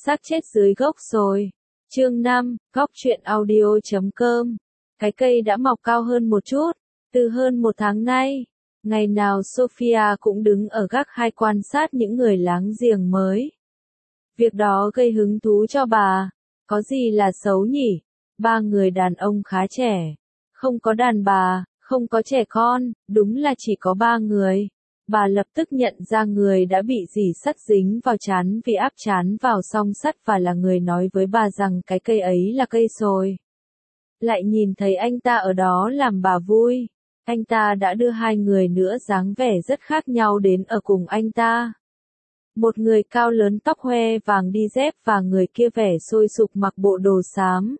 xác chết dưới gốc rồi. Chương 5, Góc truyện audio.com. Cái cây đã mọc cao hơn một chút, từ hơn một tháng nay. Ngày nào Sophia cũng đứng ở gác hai quan sát những người láng giềng mới. Việc đó gây hứng thú cho bà. Có gì là xấu nhỉ? Ba người đàn ông khá trẻ. Không có đàn bà, không có trẻ con, đúng là chỉ có ba người. Bà lập tức nhận ra người đã bị dỉ sắt dính vào trán vì áp trán vào song sắt và là người nói với bà rằng cái cây ấy là cây sồi. Lại nhìn thấy anh ta ở đó làm bà vui. Anh ta đã đưa hai người nữa dáng vẻ rất khác nhau đến ở cùng anh ta. Một người cao lớn tóc hoe vàng đi dép và người kia vẻ sôi sục mặc bộ đồ xám.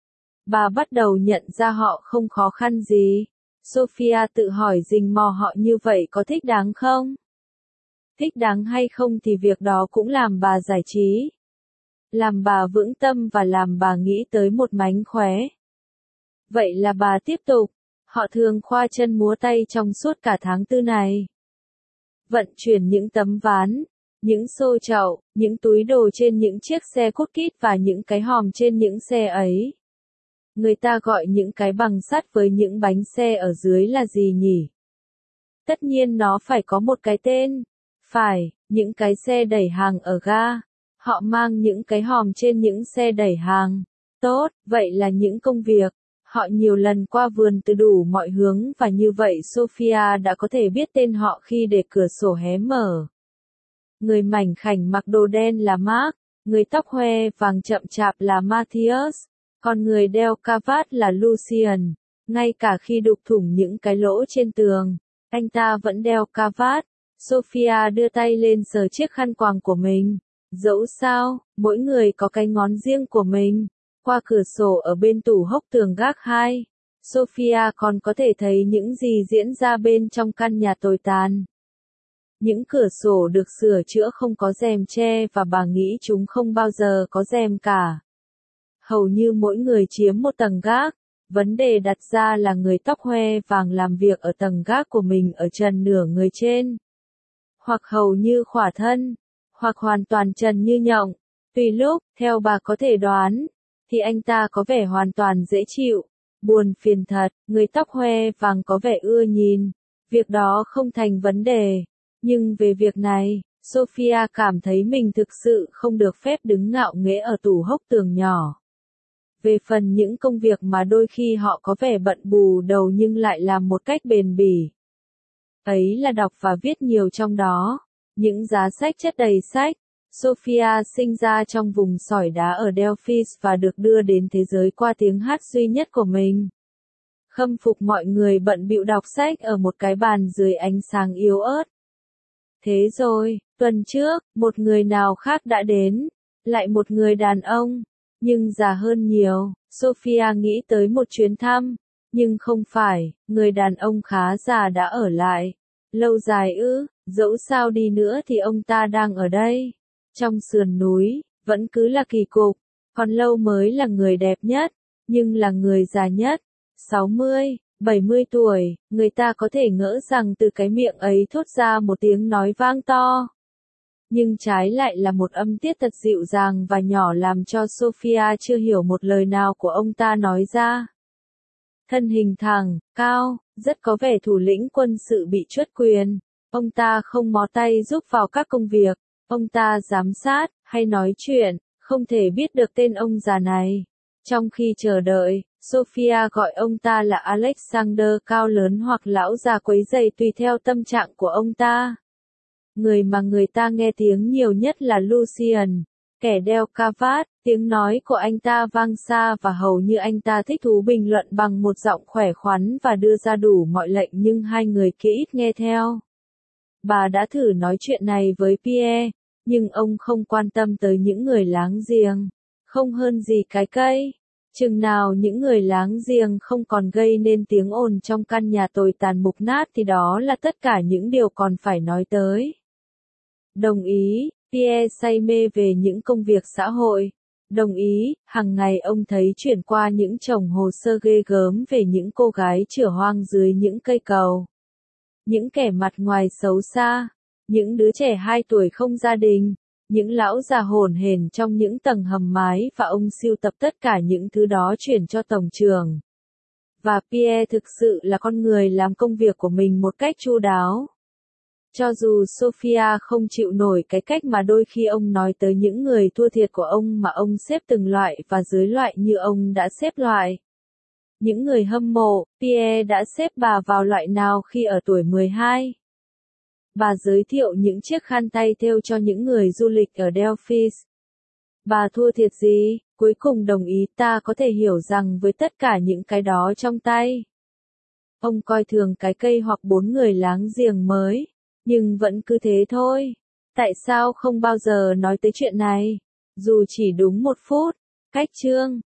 Bà bắt đầu nhận ra họ không khó khăn gì. Sophia tự hỏi rình mò họ như vậy có thích đáng không? Thích đáng hay không thì việc đó cũng làm bà giải trí. Làm bà vững tâm và làm bà nghĩ tới một mánh khóe. Vậy là bà tiếp tục. Họ thường khoa chân múa tay trong suốt cả tháng tư này. Vận chuyển những tấm ván, những xô chậu, những túi đồ trên những chiếc xe cút kít và những cái hòm trên những xe ấy. Người ta gọi những cái bằng sắt với những bánh xe ở dưới là gì nhỉ? Tất nhiên nó phải có một cái tên. Phải, những cái xe đẩy hàng ở ga. Họ mang những cái hòm trên những xe đẩy hàng. Tốt, vậy là những công việc. Họ nhiều lần qua vườn từ đủ mọi hướng và như vậy Sophia đã có thể biết tên họ khi để cửa sổ hé mở. Người mảnh khảnh mặc đồ đen là Mark, người tóc hoe vàng chậm chạp là Matthias, còn người đeo cravat là Lucian. Ngay cả khi đục thủng những cái lỗ trên tường, anh ta vẫn đeo cravat. Sophia đưa tay lên sờ chiếc khăn quàng của mình. Dẫu sao, mỗi người có cái ngón riêng của mình. Qua cửa sổ ở bên tủ hốc tường gác 2, Sophia còn có thể thấy những gì diễn ra bên trong căn nhà tồi tàn. Những cửa sổ được sửa chữa không có rèm che và bà nghĩ chúng không bao giờ có rèm cả. Hầu như mỗi người chiếm một tầng gác. Vấn đề đặt ra là người tóc hoe vàng làm việc ở tầng gác của mình ở trần nửa người trên. Hoặc hầu như khỏa thân, hoặc hoàn toàn trần như nhộng. Tùy lúc, theo bà có thể đoán, thì anh ta có vẻ hoàn toàn dễ chịu. Buồn phiền thật, người tóc hoe vàng có vẻ ưa nhìn. Việc đó không thành vấn đề. Nhưng về việc này, Sophia cảm thấy mình thực sự không được phép đứng ngạo nghễ ở tủ hốc tường nhỏ. Về phần những công việc mà đôi khi họ có vẻ bận bù đầu nhưng lại làm một cách bền bỉ. Ấy là đọc và viết nhiều trong đó. Những giá sách chất đầy sách. Sophia sinh ra trong vùng sỏi đá ở Delphis và được đưa đến thế giới qua tiếng hát duy nhất của mình. Khâm phục mọi người bận bịu đọc sách ở một cái bàn dưới ánh sáng yếu ớt. Thế rồi, tuần trước, một người nào khác đã đến. Lại một người đàn ông. Nhưng già hơn nhiều. Sophia nghĩ tới một chuyến thăm. Nhưng không phải, người đàn ông khá già đã ở lại. Lâu dài ư, dẫu sao đi nữa thì ông ta đang ở đây. Trong sườn núi, vẫn cứ là kỳ cục. Còn lâu mới là người đẹp nhất. Nhưng là người già nhất. 60, 70 tuổi, người ta có thể ngỡ rằng từ cái miệng ấy thốt ra một tiếng nói vang to. Nhưng trái lại là một âm tiết thật dịu dàng và nhỏ làm cho Sophia chưa hiểu một lời nào của ông ta nói ra. Thân hình thẳng, cao, rất có vẻ thủ lĩnh quân sự bị truất quyền. Ông ta không mó tay giúp vào các công việc. Ông ta giám sát, hay nói chuyện, không thể biết được tên ông già này. Trong khi chờ đợi, Sophia gọi ông ta là Alexander cao lớn hoặc lão già quấy rầy tùy theo tâm trạng của ông ta. Người mà người ta nghe tiếng nhiều nhất là Lucian, kẻ đeo cravat, tiếng nói của anh ta vang xa và hầu như anh ta thích thú bình luận bằng một giọng khỏe khoắn và đưa ra đủ mọi lệnh nhưng hai người kia ít nghe theo. Bà đã thử nói chuyện này với Pierre, nhưng ông không quan tâm tới những người láng giềng, không hơn gì cái cây. Chừng nào những người láng giềng không còn gây nên tiếng ồn trong căn nhà tồi tàn mục nát thì đó là tất cả những điều còn phải nói tới. Đồng ý, Pierre say mê về những công việc xã hội. Đồng ý, hàng ngày ông thấy chuyển qua những chồng hồ sơ ghê gớm về những cô gái chửa hoang dưới những cây cầu. Những kẻ mặt ngoài xấu xa, những đứa trẻ 2 tuổi không gia đình, Những lão già hổn hển trong những tầng hầm mái và ông sưu tập tất cả những thứ đó chuyển cho tổng trưởng. Và Pierre thực sự là con người làm công việc của mình một cách chu đáo. Cho dù Sophia không chịu nổi cái cách mà đôi khi ông nói tới những người thua thiệt của ông mà ông xếp từng loại và dưới loại như ông đã xếp loại. Những người hâm mộ, Pierre đã xếp bà vào loại nào khi ở tuổi 12? Bà giới thiệu những chiếc khăn tay thêu cho những người du lịch ở Delphis. Bà thua thiệt gì? Cuối cùng đồng ý ta có thể hiểu rằng với tất cả những cái đó trong tay. Ông coi thường cái cây hoặc 4 người láng giềng mới. Nhưng vẫn cứ thế thôi. Tại sao không bao giờ nói tới chuyện này? Dù chỉ đúng 1 phút. Cách chương